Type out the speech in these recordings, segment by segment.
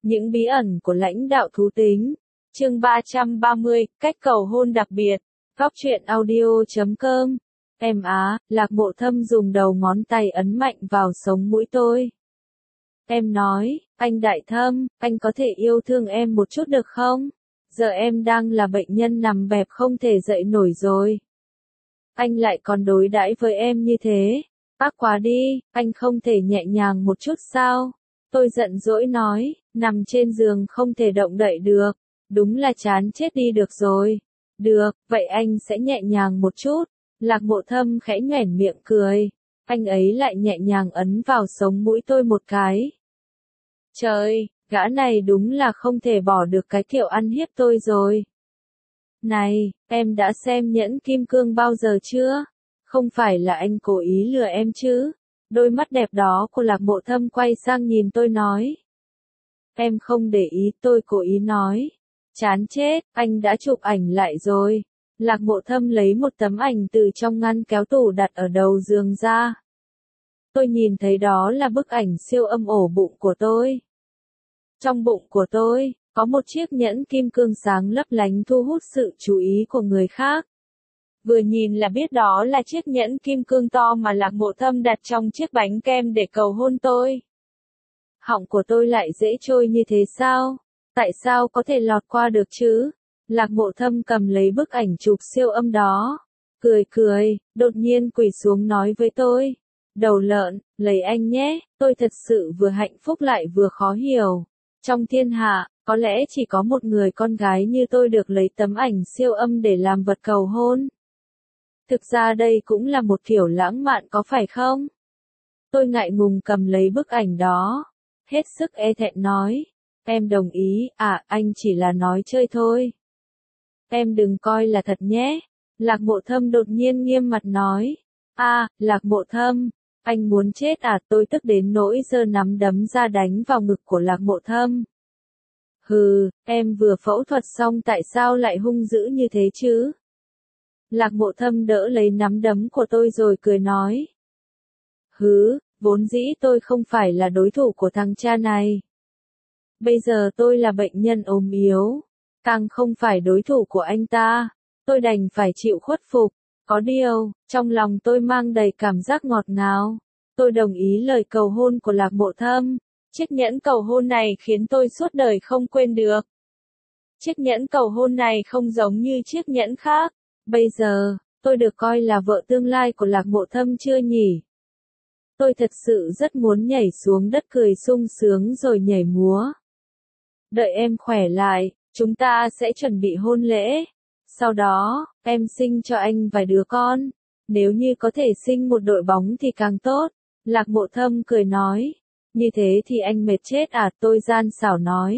Những bí ẩn của lãnh đạo thú tính. Chương 330, cách cầu hôn đặc biệt. Góc truyện audio.com. Em á, Lạc Mộ Thâm dùng đầu ngón tay ấn mạnh vào sống mũi tôi. Em nói, anh Đại Thâm, anh có thể yêu thương em một chút được không? Giờ em đang là bệnh nhân nằm bẹp không thể dậy nổi rồi. Anh lại còn đối đãi với em như thế. Ác quá đi, anh không thể nhẹ nhàng một chút sao? Tôi giận dỗi nói, nằm trên giường không thể động đậy được. Đúng là chán chết đi được rồi. Được, vậy anh sẽ nhẹ nhàng một chút. Lạc Mộ Thâm khẽ nhoẻn miệng cười. Anh ấy lại nhẹ nhàng ấn vào sống mũi tôi một cái. Trời, gã này đúng là không thể bỏ được cái kiểu ăn hiếp tôi rồi. Này, em đã xem Nhẫn Kim Cương bao giờ chưa? Không phải là anh cố ý lừa em chứ? Đôi mắt đẹp đó của Lạc Mộ Thâm quay sang nhìn tôi nói. Em không để ý, tôi cố ý nói. Chán chết, anh đã chụp ảnh lại rồi. Lạc Mộ Thâm lấy một tấm ảnh từ trong ngăn kéo tủ đặt ở đầu giường ra. Tôi nhìn thấy đó là bức ảnh siêu âm ổ bụng của tôi. Trong bụng của tôi, có một chiếc nhẫn kim cương sáng lấp lánh thu hút sự chú ý của người khác. Vừa nhìn là biết đó là chiếc nhẫn kim cương to mà Lạc Mộ Thâm đặt trong chiếc bánh kem để cầu hôn tôi. Họng của tôi lại dễ trôi như thế sao? Tại sao có thể lọt qua được chứ? Lạc Mộ Thâm cầm lấy bức ảnh chụp siêu âm đó. Cười, đột nhiên quỳ xuống nói với tôi. Đầu lợn, lấy anh nhé, tôi thật sự vừa hạnh phúc lại vừa khó hiểu. Trong thiên hạ, có lẽ chỉ có một người con gái như tôi được lấy tấm ảnh siêu âm để làm vật cầu hôn. Thực ra đây cũng là một kiểu lãng mạn có phải không? Tôi ngại ngùng cầm lấy bức ảnh đó. Hết sức e thẹn nói. Em đồng ý, anh chỉ là nói chơi thôi. Em đừng coi là thật nhé. Lạc Mộ Thâm đột nhiên nghiêm mặt nói. Lạc Mộ Thâm, anh muốn chết tôi tức đến nỗi giơ nắm đấm ra đánh vào ngực của Lạc Mộ Thâm. Hừ, em vừa phẫu thuật xong tại sao lại hung dữ như thế chứ? Lạc Mộ Thâm đỡ lấy nắm đấm của tôi rồi cười nói. Hứ, vốn dĩ tôi không phải là đối thủ của thằng cha này. Bây giờ tôi là bệnh nhân ốm yếu, càng không phải đối thủ của anh ta. Tôi đành phải chịu khuất phục. Có điều, trong lòng tôi mang đầy cảm giác ngọt ngào. Tôi đồng ý lời cầu hôn của Lạc Mộ Thâm. Chiếc nhẫn cầu hôn này khiến tôi suốt đời không quên được. Chiếc nhẫn cầu hôn này không giống như chiếc nhẫn khác. Bây giờ, tôi được coi là vợ tương lai của Lạc Mộ Thâm chưa nhỉ? Tôi thật sự rất muốn nhảy xuống đất cười sung sướng rồi nhảy múa. Đợi em khỏe lại, chúng ta sẽ chuẩn bị hôn lễ. Sau đó, em sinh cho anh vài đứa con. Nếu như có thể sinh một đội bóng thì càng tốt. Lạc Mộ Thâm cười nói. Như thế thì anh mệt chết tôi gian xảo nói.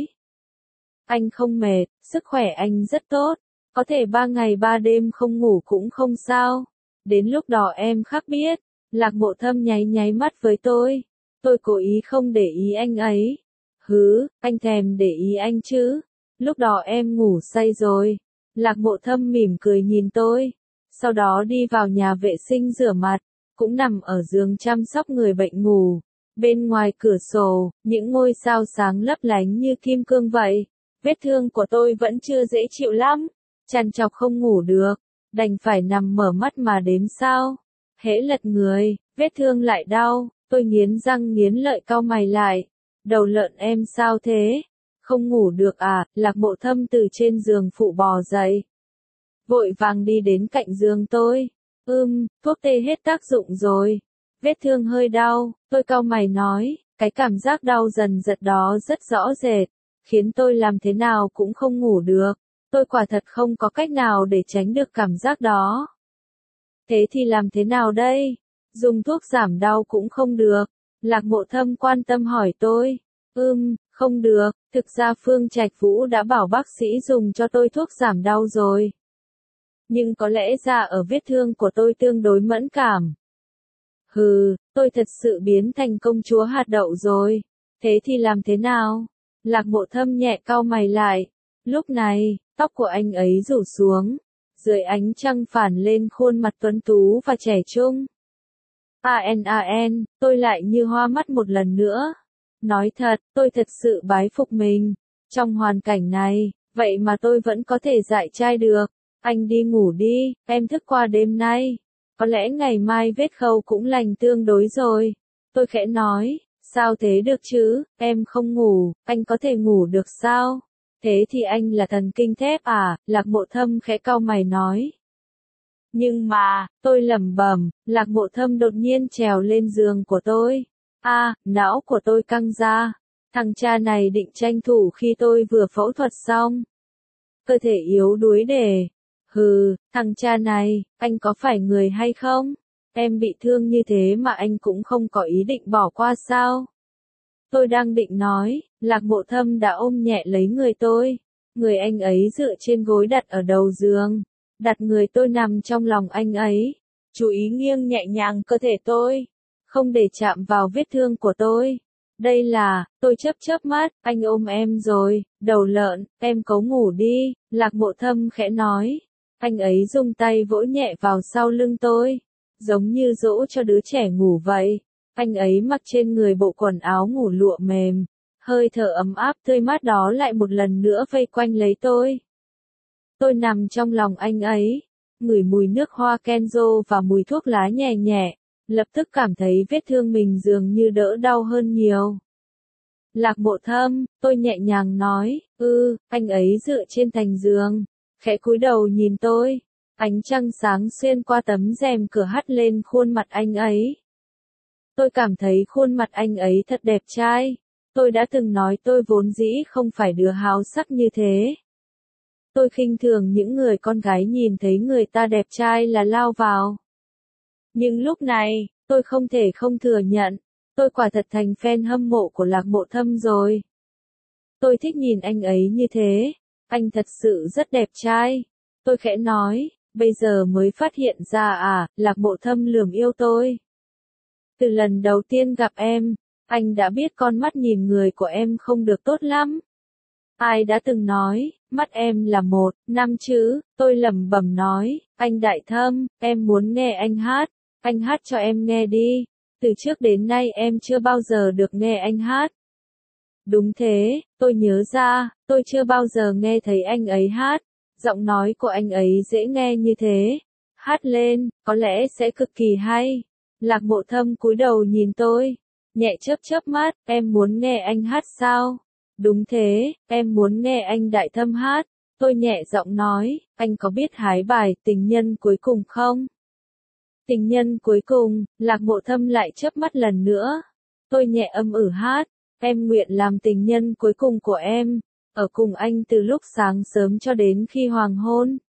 Anh không mệt, sức khỏe anh rất tốt. Có thể 3 ngày 3 đêm không ngủ cũng không sao. Đến lúc đó em khác biết. Lạc Mộ Thâm nháy mắt với tôi. Tôi cố ý không để ý anh ấy. Hứ, anh thèm để ý anh chứ. Lúc đó em ngủ say rồi. Lạc Mộ Thâm mỉm cười nhìn tôi. Sau đó đi vào nhà vệ sinh rửa mặt. Cũng nằm ở giường chăm sóc người bệnh ngủ. Bên ngoài cửa sổ, những ngôi sao sáng lấp lánh như kim cương vậy. Vết thương của tôi vẫn chưa dễ chịu lắm. Trằn trọc không ngủ được. Đành phải nằm mở mắt mà đếm sao. Hễ lật người, vết thương lại đau. Tôi nghiến răng nghiến lợi cau mày lại. Đầu lợn em sao thế? Không ngủ được Lạc Mộ Thâm từ trên giường phụ bò dậy. Vội vàng đi đến cạnh giường tôi. Thuốc tê hết tác dụng rồi. Vết thương hơi đau, tôi cau mày nói. Cái cảm giác đau dần dật đó rất rõ rệt. Khiến tôi làm thế nào cũng không ngủ được. Tôi quả thật không có cách nào để tránh được cảm giác đó. Thế thì làm thế nào đây? Dùng thuốc giảm đau cũng không được. Lạc Mộ Thâm quan tâm hỏi tôi. Không được, thực ra Phương Trạch Vũ đã bảo bác sĩ dùng cho tôi thuốc giảm đau rồi. Nhưng có lẽ da ở vết thương của tôi tương đối mẫn cảm. Hừ, tôi thật sự biến thành công chúa hạt đậu rồi. Thế thì làm thế nào? Lạc Mộ Thâm nhẹ cau mày lại. Lúc này, tóc của anh ấy rủ xuống. Dưới ánh trăng phản lên khuôn mặt tuấn tú và trẻ trung. Tôi lại như hoa mắt một lần nữa. Nói thật, tôi thật sự bái phục mình. Trong hoàn cảnh này, vậy mà tôi vẫn có thể dạy trai được. Anh đi ngủ đi, em thức qua đêm nay. Có lẽ ngày mai vết khâu cũng lành tương đối rồi. Tôi khẽ nói, sao thế được chứ, em không ngủ, anh có thể ngủ được sao? Thế thì anh là thần kinh thép à? Lạc Mộ Thâm khẽ cau mày nói. Nhưng mà, tôi lẩm bẩm, Lạc Mộ Thâm đột nhiên trèo lên giường của tôi. Não của tôi căng ra. Thằng cha này định tranh thủ khi tôi vừa phẫu thuật xong. Cơ thể yếu đuối để. Hừ, thằng cha này, anh có phải người hay không? Em bị thương như thế mà anh cũng không có ý định bỏ qua sao? Tôi đang định nói, Lạc Mộ Thâm đã ôm nhẹ lấy người tôi. Người anh ấy dựa trên gối đặt ở đầu giường. Đặt người tôi nằm trong lòng anh ấy. Chú ý nghiêng nhẹ nhàng cơ thể tôi. Không để chạm vào vết thương của tôi. Đây là, tôi chớp mắt, anh ôm em rồi, đầu lợn, em cố ngủ đi, Lạc Mộ Thâm khẽ nói. Anh ấy dùng tay vỗ nhẹ vào sau lưng tôi, giống như dỗ cho đứa trẻ ngủ vậy. Anh ấy mặc trên người bộ quần áo ngủ lụa mềm, hơi thở ấm áp tươi mát đó lại một lần nữa vây quanh lấy tôi. Tôi nằm trong lòng anh ấy, ngửi mùi nước hoa Kenzo và mùi thuốc lá nhẹ nhẹ, lập tức cảm thấy vết thương mình dường như đỡ đau hơn nhiều. Lạc Mộ Thâm, tôi nhẹ nhàng nói, anh ấy dựa trên thành giường, khẽ cúi đầu nhìn tôi, ánh trăng sáng xuyên qua tấm rèm cửa hắt lên khuôn mặt anh ấy. Tôi cảm thấy khuôn mặt anh ấy thật đẹp trai, tôi đã từng nói tôi vốn dĩ không phải đứa háo sắc như thế. Tôi khinh thường những người con gái nhìn thấy người ta đẹp trai là lao vào. Nhưng lúc này, tôi không thể không thừa nhận, tôi quả thật thành fan hâm mộ của Lạc Mộ Thâm rồi. Tôi thích nhìn anh ấy như thế, anh thật sự rất đẹp trai. Tôi khẽ nói, bây giờ mới phát hiện ra Lạc Mộ Thâm lườm yêu tôi. Từ lần đầu tiên gặp em, anh đã biết con mắt nhìn người của em không được tốt lắm. Ai đã từng nói, mắt em là một, năm chữ, tôi lẩm bẩm nói, anh Đại Thâm, em muốn nghe anh hát cho em nghe đi, từ trước đến nay em chưa bao giờ được nghe anh hát. Đúng thế, tôi nhớ ra, tôi chưa bao giờ nghe thấy anh ấy hát, giọng nói của anh ấy dễ nghe như thế, hát lên, có lẽ sẽ cực kỳ hay. Lạc Mộ Thâm cúi đầu nhìn tôi, nhẹ chớp mắt, em muốn nghe anh hát sao? Đúng thế, em muốn nghe anh Đại Thâm hát. Tôi nhẹ giọng nói, anh có biết hái bài tình nhân cuối cùng không? Tình nhân cuối cùng, Lạc Mộ Thâm lại chớp mắt lần nữa. Tôi nhẹ hát, em nguyện làm tình nhân cuối cùng của em, ở cùng anh từ lúc sáng sớm cho đến khi hoàng hôn.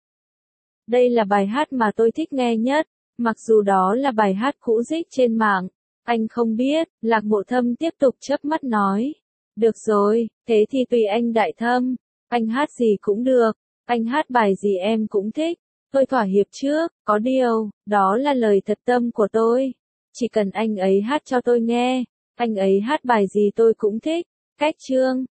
Đây là bài hát mà tôi thích nghe nhất, mặc dù đó là bài hát cũ rích trên mạng. Anh không biết, Lạc Mộ Thâm tiếp tục chớp mắt nói. Được rồi, thế thì tùy anh Đại Thâm, anh hát gì cũng được, anh hát bài gì em cũng thích. Tôi thỏa hiệp trước, có điều, đó là lời thật tâm của tôi. Chỉ cần anh ấy hát cho tôi nghe, anh ấy hát bài gì tôi cũng thích. Cách chương